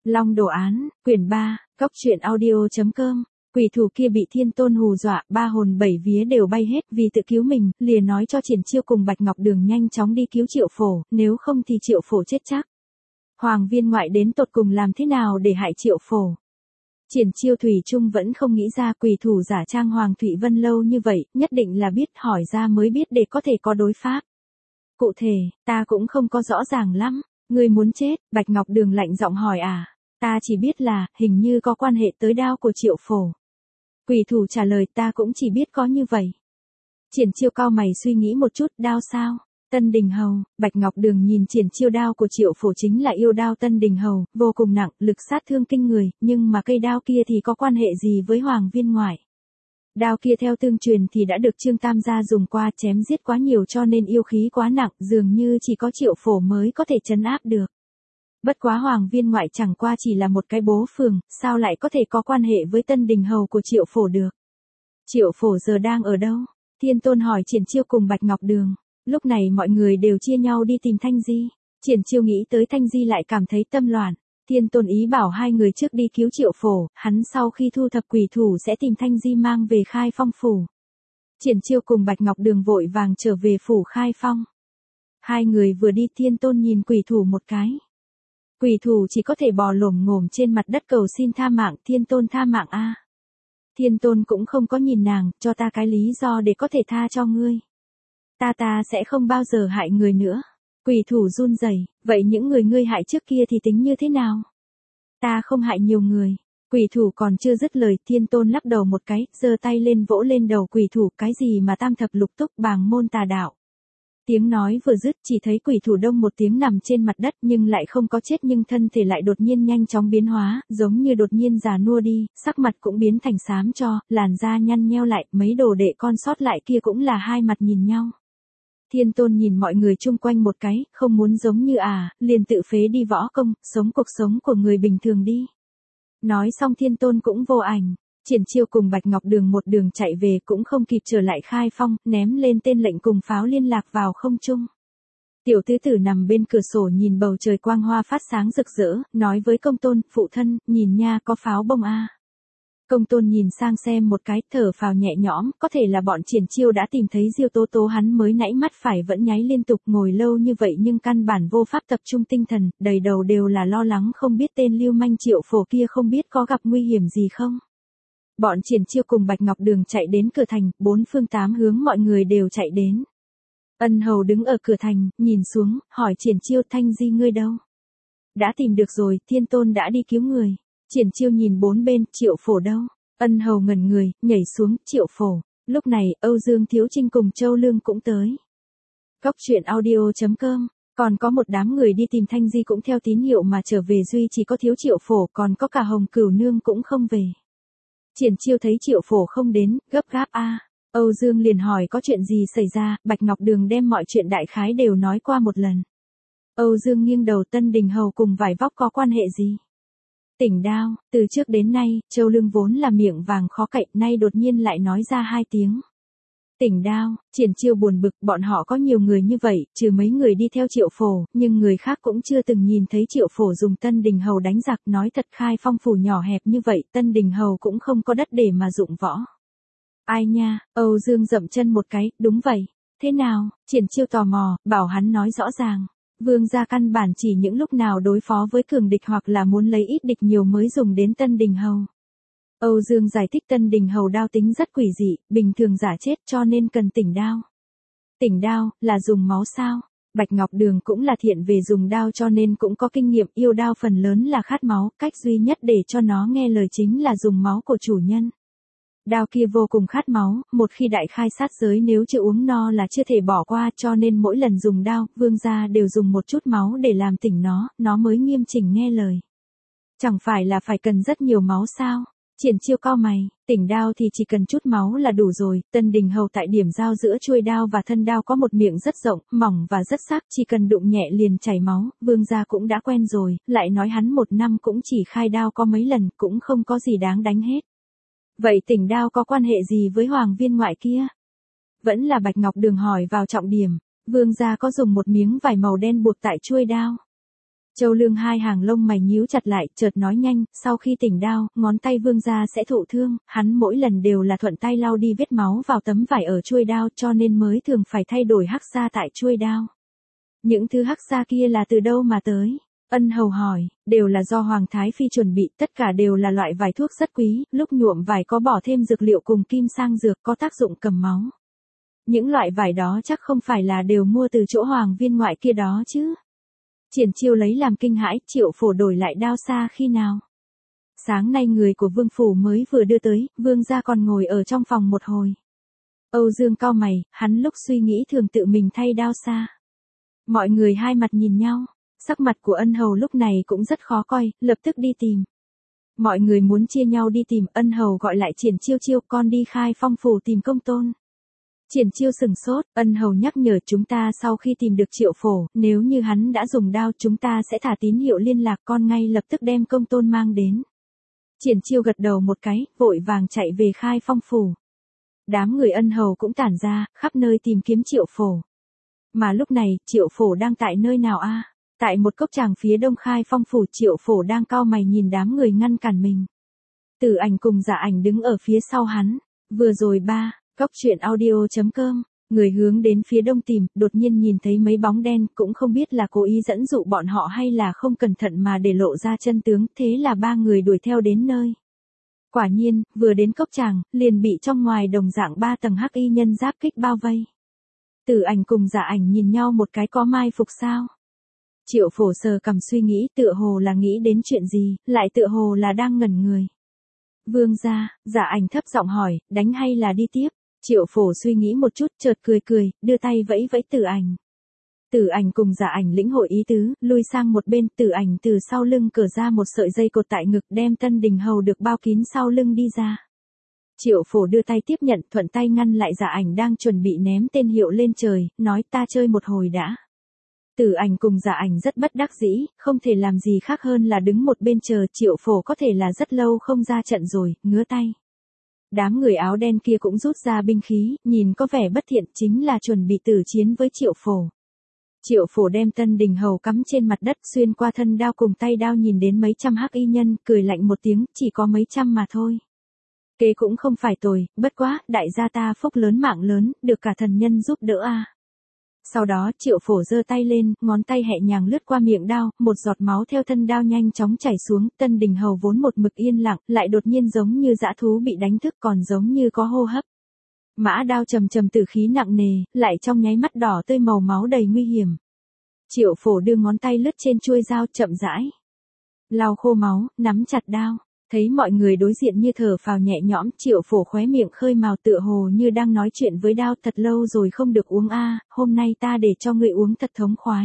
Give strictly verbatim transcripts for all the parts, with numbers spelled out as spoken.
Long đồ án, quyển ba, Cốc truyện audio.com. Quỷ thủ kia bị Thiên Tôn hù dọa, ba hồn bảy vía đều bay hết vì tự cứu mình, liền nói cho Triển Chiêu cùng Bạch Ngọc Đường nhanh chóng đi cứu Triệu Phổ, nếu không thì Triệu Phổ chết chắc. Hoàng viên ngoại đến tột cùng làm thế nào để hại Triệu Phổ? Triển Chiêu thủy chung vẫn không nghĩ ra quỷ thủ giả trang Hoàng Thụy Vân lâu như vậy, nhất định là biết hỏi ra mới biết để có thể có đối pháp. Cụ thể, ta cũng không có rõ ràng lắm. Ngươi muốn chết, Bạch Ngọc Đường lạnh giọng hỏi à? Ta chỉ biết là, hình như có quan hệ tới đao của Triệu Phổ. Quỷ thủ trả lời ta cũng chỉ biết có như vậy. Triển Chiêu cau mày suy nghĩ một chút, đao sao? Tân Đình Hầu, Bạch Ngọc Đường nhìn Triển Chiêu, đao của Triệu Phổ chính là yêu đao Tân Đình Hầu, vô cùng nặng, lực sát thương kinh người, nhưng mà cây đao kia thì có quan hệ gì với Hoàng viên ngoại? Đao kia theo tương truyền thì đã được Trương Tam gia dùng qua, chém giết quá nhiều cho nên yêu khí quá nặng, dường như chỉ có Triệu Phổ mới có thể trấn áp được. Bất quá Hoàng viên ngoại chẳng qua chỉ là một cái bố phường, sao lại có thể có quan hệ với Tân Đình Hầu của Triệu Phổ được? Triệu Phổ giờ đang ở đâu? Thiên Tôn hỏi Triển Chiêu cùng Bạch Ngọc Đường. Lúc này mọi người đều chia nhau đi tìm Thanh Di. Triển Chiêu nghĩ tới Thanh Di lại cảm thấy tâm loạn. Thiên Tôn ý bảo hai người trước đi cứu Triệu Phổ, hắn sau khi thu thập quỷ thủ sẽ tìm Thanh Di mang về Khai Phong phủ. Triển Chiêu cùng Bạch Ngọc Đường vội vàng trở về phủ Khai Phong. Hai người vừa đi, Thiên Tôn nhìn quỷ thủ một cái. Quỷ thủ chỉ có thể bò lổm ngổm trên mặt đất cầu xin tha mạng, Thiên Tôn tha mạng a. Thiên Tôn cũng không có nhìn nàng, cho ta cái lý do để có thể tha cho ngươi. Ta ta sẽ không bao giờ hại người nữa. Quỷ thủ run rẩy, vậy những người ngươi hại trước kia thì tính như thế nào? Ta không hại nhiều người. Quỷ thủ còn chưa dứt lời, Thiên Tôn lắc đầu một cái, giơ tay lên vỗ lên đầu quỷ thủ, cái gì mà tam thập lục túc bàng môn tà đạo. Tiếng nói vừa dứt, chỉ thấy quỷ thủ đông một tiếng nằm trên mặt đất nhưng lại không có chết, nhưng thân thể lại đột nhiên nhanh chóng biến hóa, giống như đột nhiên già nua đi, sắc mặt cũng biến thành xám cho, làn da nhăn nheo lại, mấy đồ đệ con sót lại kia cũng là hai mặt nhìn nhau. Thiên Tôn nhìn mọi người chung quanh một cái, không muốn giống như à, liền tự phế đi võ công, sống cuộc sống của người bình thường đi. Nói xong Thiên Tôn cũng vô ảnh. Triển Chiêu cùng Bạch Ngọc Đường một đường chạy về, cũng không kịp trở lại Khai Phong, ném lên tên lệnh cùng pháo liên lạc vào không trung. Tiểu tứ tử nằm bên cửa sổ nhìn bầu trời quang hoa phát sáng rực rỡ, nói với Công Tôn, phụ thân, nhìn nha, có pháo bông a. Công Tôn nhìn sang xem một cái, thở phào nhẹ nhõm, có thể là bọn Triển Chiêu đã tìm thấy Diêu Tố Tố, hắn mới nãy mắt phải vẫn nháy liên tục, ngồi lâu như vậy nhưng căn bản vô pháp tập trung tinh thần, đầy đầu đều là lo lắng không biết tên lưu manh Triệu Phổ kia không biết có gặp nguy hiểm gì không. Bọn Triển Chiêu cùng Bạch Ngọc Đường chạy đến cửa thành, bốn phương tám hướng mọi người đều chạy đến. Ân Hầu đứng ở cửa thành, nhìn xuống, hỏi Triển Chiêu, Thanh Di ngươi đâu? Đã tìm được rồi, Thiên Tôn đã đi cứu người. Triển Chiêu nhìn bốn bên, Triệu Phổ đâu? Ân Hầu ngẩn người, nhảy xuống, Triệu Phổ. Lúc này, Âu Dương Thiếu Trinh cùng Châu Lương cũng tới. Cốc truyện audio.com. Còn có một đám người đi tìm Thanh Di cũng theo tín hiệu mà trở về, duy chỉ có thiếu Triệu Phổ, còn có cả Hồng Cửu Nương cũng không về. Triển Chiêu thấy Triệu Phổ không đến, gấp gáp a. Âu Dương liền hỏi có chuyện gì xảy ra, Bạch Ngọc Đường đem mọi chuyện đại khái đều nói qua một lần. Âu Dương nghiêng đầu, Tân Đình Hầu cùng Vải Vóc có quan hệ gì? Tỉnh đao, từ trước đến nay, Châu Lương vốn là miệng vàng khó cậy, nay đột nhiên lại nói ra hai tiếng. Tỉnh đao, Triển Chiêu buồn bực, bọn họ có nhiều người như vậy, trừ mấy người đi theo Triệu Phổ, nhưng người khác cũng chưa từng nhìn thấy Triệu Phổ dùng Tân Đình Hầu đánh giặc, nói thật, Khai Phong phủ nhỏ hẹp như vậy, Tân Đình Hầu cũng không có đất để mà dụng võ. Ai nha, Âu Dương dậm chân một cái, đúng vậy. Thế nào? Triển Chiêu tò mò, bảo hắn nói rõ ràng. Vương gia căn bản chỉ những lúc nào đối phó với cường địch hoặc là muốn lấy ít địch nhiều mới dùng đến Tân Đình Hầu. Âu Dương giải thích Tân Đình Hầu đao tính rất quỷ dị, bình thường giả chết cho nên cần tỉnh đao. Tỉnh đao, là dùng máu sao? Bạch Ngọc Đường cũng là thiện về dùng đao cho nên cũng có kinh nghiệm, yêu đao phần lớn là khát máu, cách duy nhất để cho nó nghe lời chính là dùng máu của chủ nhân. Đao kia vô cùng khát máu, một khi đại khai sát giới nếu chưa uống no là chưa thể bỏ qua, cho nên mỗi lần dùng đao, vương gia đều dùng một chút máu để làm tỉnh nó, nó mới nghiêm chỉnh nghe lời. Chẳng phải là phải cần rất nhiều máu sao? Triển Chiêu cau mày, tỉnh đao thì chỉ cần chút máu là đủ rồi. Tân Đình Hầu tại điểm giao giữa chuôi đao và thân đao có một miệng rất rộng, mỏng và rất sắc, chỉ cần đụng nhẹ liền chảy máu, vương gia cũng đã quen rồi, lại nói hắn một năm cũng chỉ khai đao có mấy lần, cũng không có gì đáng đánh hết. Vậy tỉnh đao có quan hệ gì với Hoàng viên ngoại kia? Vẫn là Bạch Ngọc Đường hỏi vào trọng điểm, vương gia có dùng một miếng vải màu đen buộc tại chuôi đao. Châu Lương hai hàng lông mày nhíu chặt lại, chợt nói nhanh, sau khi tỉnh đao, ngón tay vương gia sẽ thụ thương, hắn mỗi lần đều là thuận tay lau đi vết máu vào tấm vải ở chuôi đao cho nên mới thường phải thay đổi hắc sa tại chuôi đao. Những thứ hắc sa kia là từ đâu mà tới? Ân hầu hỏi, đều là do Hoàng Thái Phi chuẩn bị, tất cả đều là loại vải thuốc rất quý, lúc nhuộm vải có bỏ thêm dược liệu cùng kim sang dược có tác dụng cầm máu. Những loại vải đó chắc không phải là đều mua từ chỗ Hoàng viên ngoại kia đó chứ. Triển Chiêu lấy làm kinh hãi, Triệu Phổ đổi lại đao xa khi nào? Sáng nay người của Vương Phủ mới vừa đưa tới, Vương gia còn ngồi ở trong phòng một hồi. Âu Dương cau mày, hắn lúc suy nghĩ thường tự mình thay đao xa. Mọi người hai mặt nhìn nhau, sắc mặt của Ân hầu lúc này cũng rất khó coi, lập tức đi tìm. Mọi người muốn chia nhau đi tìm, Ân hầu gọi lại Triển Chiêu, Chiêu con đi Khai Phong Phủ tìm công tôn. Triển Chiêu sừng sốt, Ân hầu nhắc nhở chúng ta sau khi tìm được Triệu Phổ, nếu như hắn đã dùng đao chúng ta sẽ thả tín hiệu liên lạc, con ngay lập tức đem công tôn mang đến. Triển Chiêu gật đầu một cái, vội vàng chạy về Khai Phong Phủ. Đám người Ân hầu cũng tản ra, khắp nơi tìm kiếm Triệu Phổ. Mà lúc này, Triệu Phổ đang tại nơi nào a? Tại một cốc tràng phía đông Khai Phong Phủ, Triệu Phổ đang cau mày nhìn đám người ngăn cản mình. Tử Ảnh cùng Dạ Ảnh đứng ở phía sau hắn. Vừa rồi ba, Cốc truyện audio chấm com, người hướng đến phía đông tìm, đột nhiên nhìn thấy mấy bóng đen, cũng không biết là cố ý dẫn dụ bọn họ hay là không cẩn thận mà để lộ ra chân tướng, thế là ba người đuổi theo đến nơi. Quả nhiên, vừa đến cốc tràng, liền bị trong ngoài đồng dạng ba tầng hắc y nhân giáp kích bao vây. Tử Ảnh cùng Dạ Ảnh nhìn nhau một cái, có mai phục sao? Triệu Phổ sờ cằm suy nghĩ, tựa hồ là nghĩ đến chuyện gì, lại tựa hồ là đang ngẩn người. Vương gia, Dạ Ảnh thấp giọng hỏi, đánh hay là đi tiếp? Triệu Phổ suy nghĩ một chút, chợt cười cười, đưa tay vẫy vẫy Tử Ảnh. Tử Ảnh cùng Dạ Ảnh lĩnh hội ý tứ, lui sang một bên, Tử Ảnh từ sau lưng cởi ra một sợi dây cột tại ngực, đem Tân Đình hầu được bao kín sau lưng đi ra. Triệu Phổ đưa tay tiếp nhận, thuận tay ngăn lại Dạ Ảnh đang chuẩn bị ném tên hiệu lên trời, nói ta chơi một hồi đã. Tử Ảnh cùng Dạ Ảnh rất bất đắc dĩ, không thể làm gì khác hơn là đứng một bên chờ, Triệu Phổ có thể là rất lâu không ra trận rồi, ngứa tay. Đám người áo đen kia cũng rút ra binh khí, nhìn có vẻ bất thiện, chính là chuẩn bị tử chiến với Triệu Phổ. Triệu Phổ đem Tân Đình hầu cắm trên mặt đất, xuyên qua thân đao cùng tay đao nhìn đến mấy trăm hắc y nhân, cười lạnh một tiếng, chỉ có mấy trăm mà thôi. Kế cũng không phải tồi, bất quá, đại gia ta phúc lớn mạng lớn, được cả thần nhân giúp đỡ a. Sau đó, Triệu Phổ giơ tay lên, ngón tay nhẹ nhàng lướt qua miệng đao, một giọt máu theo thân đao nhanh chóng chảy xuống, Tân Đình hầu vốn một mực yên lặng, lại đột nhiên giống như dã thú bị đánh thức, còn giống như có hô hấp. Mã đao trầm trầm tử khí nặng nề, lại trong nháy mắt đỏ tươi màu máu đầy nguy hiểm. Triệu Phổ đưa ngón tay lướt trên chuôi dao, chậm rãi lau khô máu, nắm chặt đao. Thấy mọi người đối diện như thở phào nhẹ nhõm, Triệu Phổ khóe miệng khơi mào, tựa hồ như đang nói chuyện với đao, thật lâu rồi không được uống a, hôm nay ta để cho ngươi uống thật thống khoái.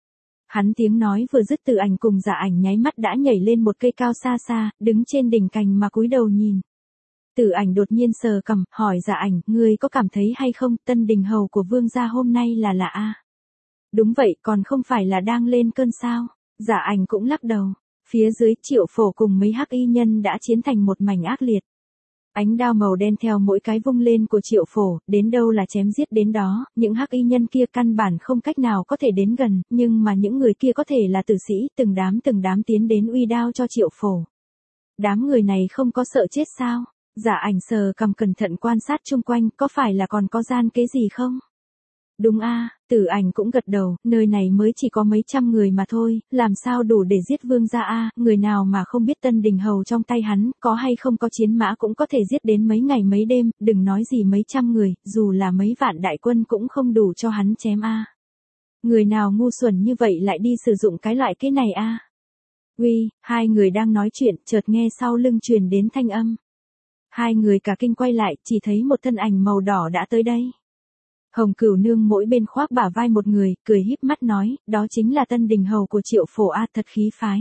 Hắn tiếng nói vừa dứt, Tử Ảnh cùng Dạ Ảnh nháy mắt đã nhảy lên một cây cao xa xa, đứng trên đỉnh cành mà cúi đầu nhìn. Tử Ảnh đột nhiên sờ cằm, hỏi Dạ Ảnh, ngươi có cảm thấy hay không, Tân Đình hầu của vương gia hôm nay là lạ a? Đúng vậy, còn không phải là đang lên cơn sao? Dạ Ảnh cũng lắc đầu. Phía dưới, Triệu Phổ cùng mấy hắc y nhân đã chiến thành một mảnh ác liệt. Ánh đao màu đen theo mỗi cái vung lên của Triệu Phổ, đến đâu là chém giết đến đó, những hắc y nhân kia căn bản không cách nào có thể đến gần, nhưng mà những người kia có thể là tử sĩ, từng đám từng đám tiến đến uy đao cho Triệu Phổ. Đám người này không có sợ chết sao? Dạ Ảnh sờ cầm cẩn thận quan sát chung quanh, có phải là còn có gian kế gì không? Đúng a, Tử Ảnh cũng gật đầu, nơi này mới chỉ có mấy trăm người mà thôi, làm sao đủ để giết vương gia a, người nào mà không biết Tân Đình hầu trong tay hắn, có hay không có chiến mã cũng có thể giết đến mấy ngày mấy đêm, đừng nói gì mấy trăm người, dù là mấy vạn đại quân cũng không đủ cho hắn chém a. Người nào ngu xuẩn như vậy lại đi sử dụng cái loại cái này a? Uy, hai người đang nói chuyện, chợt nghe sau lưng truyền đến thanh âm. Hai người cả kinh quay lại, chỉ thấy một thân ảnh màu đỏ đã tới đây. Hồng Cửu Nương mỗi bên khoác bả vai một người, cười híp mắt nói, đó chính là Tân Đình hầu của Triệu Phổ a, thật khí phái.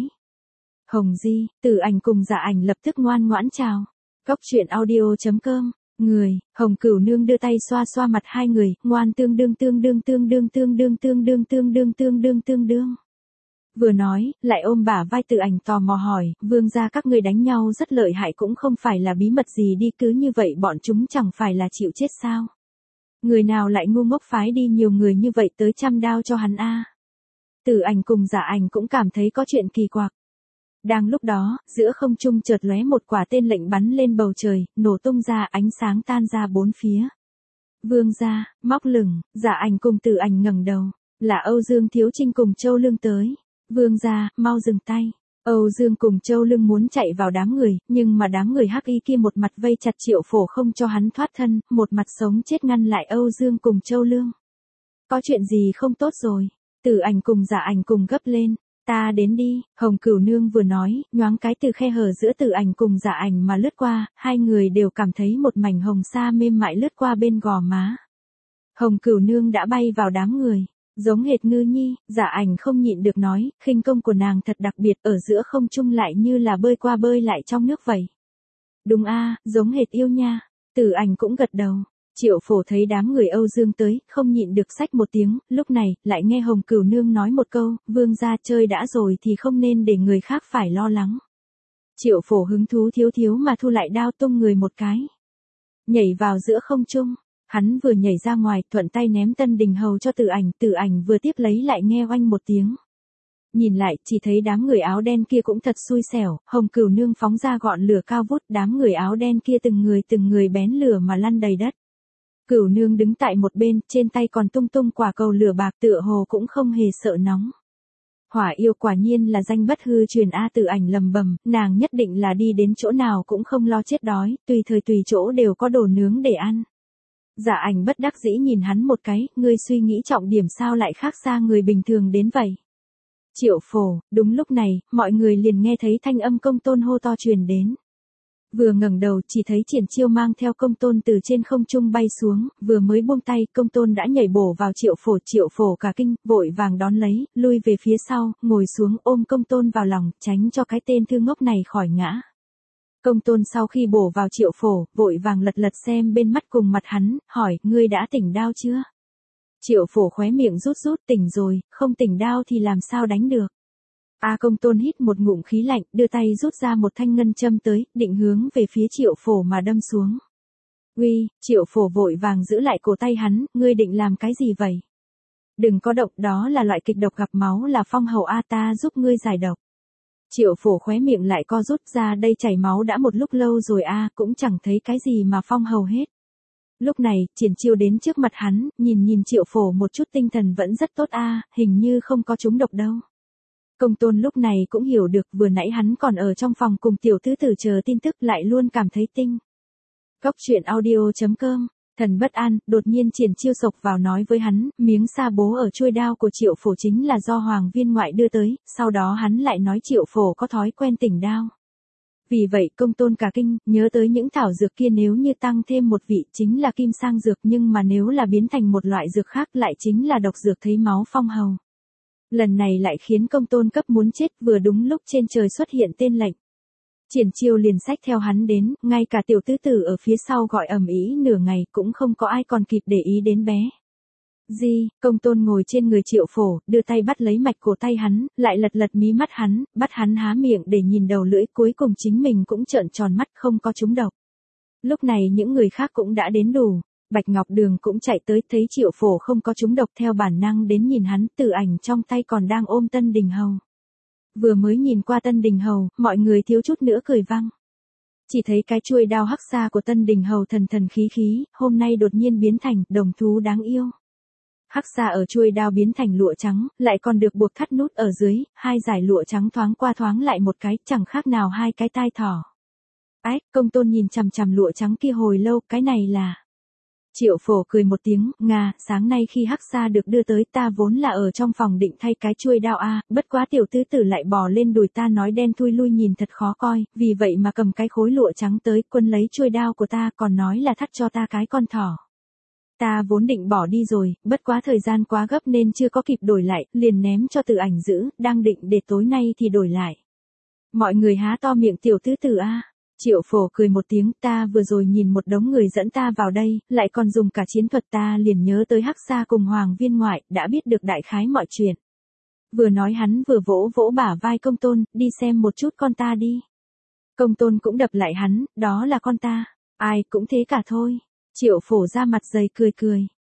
Hồng Di, Tử Ảnh cùng Dạ Ảnh lập tức ngoan ngoãn chào. Cốc truyện audio chấm com, người, Hồng Cửu Nương đưa tay xoa xoa mặt hai người, ngoan tương đương tương đương tương đương tương đương tương đương tương đương tương đương tương đương. Vừa nói, lại ôm bả vai Tử Ảnh tò mò hỏi, vương gia các ngươi đánh nhau rất lợi hại cũng không phải là bí mật gì đi, cứ như vậy bọn chúng chẳng phải là chịu chết sao? Người nào lại ngu ngốc phái đi nhiều người như vậy tới trăm đao cho hắn a? Tử Ảnh cùng Dạ Ảnh cũng cảm thấy có chuyện kỳ quặc. Đang lúc đó, giữa không trung chợt lóe một quả tên lệnh bắn lên bầu trời, nổ tung ra, ánh sáng tan ra bốn phía. Vương gia, móc lửng, Dạ Ảnh cùng Tử Ảnh ngẩng đầu, là Âu Dương Thiếu Trinh cùng Châu Lương tới. Vương gia, mau dừng tay. Âu Dương cùng Châu Lương muốn chạy vào đám người, nhưng mà đám người hắc y kia một mặt vây chặt Triệu Phổ không cho hắn thoát thân, một mặt sống chết ngăn lại Âu Dương cùng Châu Lương. Có chuyện gì không tốt rồi? Tử Ảnh cùng Dạ Ảnh cùng gấp lên. Ta đến đi, Hồng Cửu Nương vừa nói, nhoáng cái từ khe hở giữa Tử Ảnh cùng Dạ Ảnh mà lướt qua, hai người đều cảm thấy một mảnh hồng sa mềm mại lướt qua bên gò má. Hồng Cửu Nương đã bay vào đám người, giống hệt Ngư Nhi. Dạ Ảnh không nhịn được nói, khinh công của nàng thật đặc biệt, ở giữa không trung lại như là bơi qua bơi lại trong nước vậy. Đúng a, giống hệt yêu nha. Tử Ảnh cũng gật đầu. Triệu Phổ thấy đám người Âu Dương tới, không nhịn được xách một tiếng, lúc này, lại nghe Hồng Cửu Nương nói một câu, vương gia chơi đã rồi thì không nên để người khác phải lo lắng. Triệu Phổ hứng thú thiếu thiếu mà thu lại đao tung người một cái. Nhảy vào giữa không trung, hắn vừa nhảy ra ngoài, thuận tay ném Tân Đình Hầu cho Tử Ảnh, Tử Ảnh vừa tiếp lấy lại nghe oanh một tiếng. Nhìn lại, chỉ thấy đám người áo đen kia cũng thật xui xẻo, Hồng Cửu Nương phóng ra gọn lửa cao vút, đám người áo đen kia từng người từng người bén lửa mà lăn đầy đất. Cửu Nương đứng tại một bên, trên tay còn tung tung quả cầu lửa bạc, tựa hồ cũng không hề sợ nóng. Hỏa yêu quả nhiên là danh bất hư truyền a. Tử Ảnh lầm bầm, nàng nhất định là đi đến chỗ nào cũng không lo chết đói, tùy thời tùy chỗ đều có đồ nướng để ăn. Dạ Ảnh bất đắc dĩ nhìn hắn một cái, ngươi suy nghĩ trọng điểm sao lại khác xa người bình thường đến vậy. Triệu Phổ, đúng lúc này, mọi người liền nghe thấy thanh âm Công Tôn hô to truyền đến. Vừa ngẩng đầu chỉ thấy Triển Chiêu mang theo Công Tôn từ trên không trung bay xuống, vừa mới buông tay, Công Tôn đã nhảy bổ vào Triệu Phổ, Triệu Phổ cả kinh, vội vàng đón lấy, lui về phía sau, ngồi xuống ôm Công Tôn vào lòng, tránh cho cái tên thư ngốc này khỏi ngã. Công Tôn sau khi bổ vào Triệu Phổ, vội vàng lật lật xem bên mắt cùng mặt hắn, hỏi, ngươi đã tỉnh đao chưa? Triệu Phổ khóe miệng rút rút, tỉnh rồi, không tỉnh đao thì làm sao đánh được. A Công Tôn hít một ngụm khí lạnh, đưa tay rút ra một thanh ngân châm tới, định hướng về phía Triệu Phổ mà đâm xuống. Uy, Triệu Phổ vội vàng giữ lại cổ tay hắn, ngươi định làm cái gì vậy? Đừng có động, đó là loại kịch độc gặp máu là phong hầu a, ta giúp ngươi giải độc. Triệu Phổ khóe miệng lại co rút ra, đây chảy máu đã một lúc lâu rồi a, cũng chẳng thấy cái gì mà phong hầu hết. Lúc này, Triển Chiêu đến trước mặt hắn, nhìn nhìn Triệu Phổ một chút, tinh thần vẫn rất tốt a, hình như không có trúng độc đâu. Công Tôn lúc này cũng hiểu được, vừa nãy hắn còn ở trong phòng cùng tiểu tứ tử chờ tin tức, lại luôn cảm thấy tinh. Góc truyện audio chấm com, thần bất an, đột nhiên Triển Chiêu sộc vào nói với hắn, miếng sa bố ở chuôi đao của Triệu Phổ chính là do Hoàng Viên Ngoại đưa tới, sau đó hắn lại nói Triệu Phổ có thói quen tỉnh đao. Vì vậy Công Tôn cả kinh, nhớ tới những thảo dược kia nếu như tăng thêm một vị chính là kim sang dược, nhưng mà nếu là biến thành một loại dược khác lại chính là độc dược thấy máu phong hầu. Lần này lại khiến Công Tôn cấp muốn chết, vừa đúng lúc trên trời xuất hiện tên lệnh. Triển Chiêu liền xách theo hắn đến, ngay cả tiểu tứ tử ở phía sau gọi ầm ĩ nửa ngày cũng không có ai còn kịp để ý đến bé. Di, Công Tôn ngồi trên người Triệu Phổ, đưa tay bắt lấy mạch cổ tay hắn, lại lật lật mí mắt hắn, bắt hắn há miệng để nhìn đầu lưỡi, cuối cùng chính mình cũng trợn tròn mắt không có trúng độc. Lúc này những người khác cũng đã đến đủ. Bạch Ngọc Đường cũng chạy tới, thấy Triệu Phổ không có trúng độc theo bản năng đến nhìn hắn, Tử Ảnh trong tay còn đang ôm Tân Đình Hầu. Vừa mới nhìn qua Tân Đình Hầu, mọi người thiếu chút nữa cười vang. Chỉ thấy cái chuôi đao hắc xa của Tân Đình Hầu thần thần khí khí, hôm nay đột nhiên biến thành đồng thú đáng yêu. Hắc xa ở chuôi đao biến thành lụa trắng, lại còn được buộc thắt nút ở dưới, hai dải lụa trắng thoáng qua thoáng lại một cái, chẳng khác nào hai cái tai thỏ. Ách, Công Tôn nhìn chằm chằm lụa trắng kia hồi lâu, cái này là... Triệu Phổ cười một tiếng, Nga, sáng nay khi hắc sa được đưa tới ta vốn là ở trong phòng định thay cái chuôi đao a, bất quá tiểu tứ tử lại bò lên đùi ta nói đen thui lui nhìn thật khó coi, vì vậy mà cầm cái khối lụa trắng tới, quân lấy chuôi đao của ta còn nói là thắt cho ta cái con thỏ. Ta vốn định bỏ đi rồi, bất quá thời gian quá gấp nên chưa có kịp đổi lại, liền ném cho Tử Ảnh giữ, đang định để tối nay thì đổi lại. Mọi người há to miệng, tiểu tứ tử a. Triệu Phổ cười một tiếng, ta vừa rồi nhìn một đống người dẫn ta vào đây, lại còn dùng cả chiến thuật, ta liền nhớ tới hắc sa cùng Hoàng Viên Ngoại, đã biết được đại khái mọi chuyện. Vừa nói hắn vừa vỗ vỗ bả vai Công Tôn, đi xem một chút con ta đi. Công Tôn cũng đập lại hắn, đó là con ta, ai cũng thế cả thôi. Triệu Phổ ra mặt dày cười cười,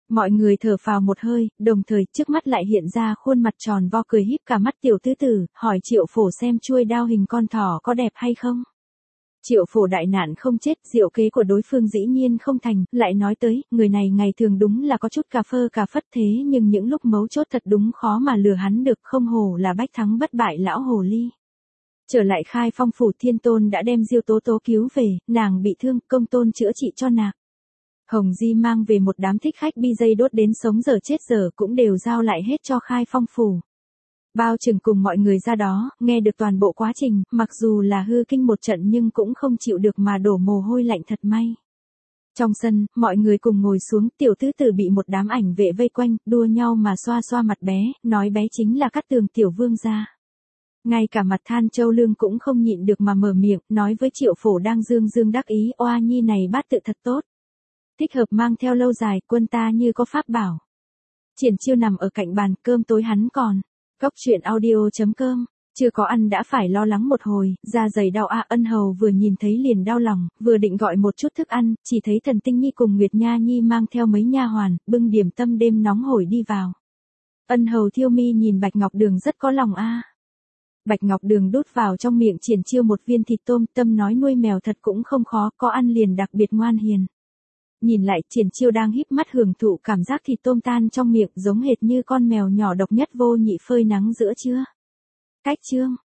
Mọi người thở phào một hơi, đồng thời trước mắt lại hiện ra khuôn mặt tròn vo cười híp cả mắt tiểu tứ tử, hỏi Triệu Phổ xem chuôi đao hình con thỏ có đẹp hay không. Triệu Phổ đại nạn không chết, diệu kế của đối phương dĩ nhiên không thành, lại nói tới, người này ngày thường đúng là có chút cà phơ cà phất thế nhưng những lúc mấu chốt thật đúng khó mà lừa hắn được, không hổ là bách thắng bất bại lão hồ ly. Trở lại Khai Phong phủ, Thiên Tôn đã đem Diêu Tố Tố cứu về, nàng bị thương, công tôn chữa trị cho nàng. Hồng Di mang về một đám thích khách bi dây đốt đến sống giờ chết giờ cũng đều giao lại hết cho Khai Phong phủ. Bao Trừng cùng mọi người ra đó, nghe được toàn bộ quá trình, mặc dù là hư kinh một trận nhưng cũng không chịu được mà đổ mồ hôi lạnh thật may. Trong sân, mọi người cùng ngồi xuống, tiểu tứ tử bị một đám ảnh vệ vây quanh, đua nhau mà xoa xoa mặt bé, nói bé chính là Cát Tường tiểu vương gia. Ngay cả Mặt Than Châu Lương cũng không nhịn được mà mở miệng, nói với Triệu Phổ đang dương dương đắc ý, oa nhi này bát tự thật tốt. Thích hợp mang theo lâu dài, quân ta như có pháp bảo. Triển Chiêu nằm ở cạnh bàn, cơm tối hắn còn. Cốc truyện audio chấm com, chưa có ăn đã phải lo lắng một hồi, da dày đau a. Ân Hầu vừa nhìn thấy liền đau lòng, vừa định gọi một chút thức ăn, chỉ thấy Thần Tinh Nhi cùng Nguyệt Nha Nhi mang theo mấy nha hoàn, bưng điểm tâm đêm nóng hổi đi vào. Ân Hầu Thiêu Mi nhìn Bạch Ngọc Đường rất có lòng a. Bạch Ngọc Đường đút vào trong miệng Triển Chiêu một viên thịt tôm, tâm nói nuôi mèo thật cũng không khó, có ăn liền đặc biệt ngoan hiền. Nhìn lại, Triển Chiêu đang híp mắt hưởng thụ cảm giác thịt tôm tan trong miệng, giống hệt như con mèo nhỏ độc nhất vô nhị phơi nắng giữa trưa. Cách chương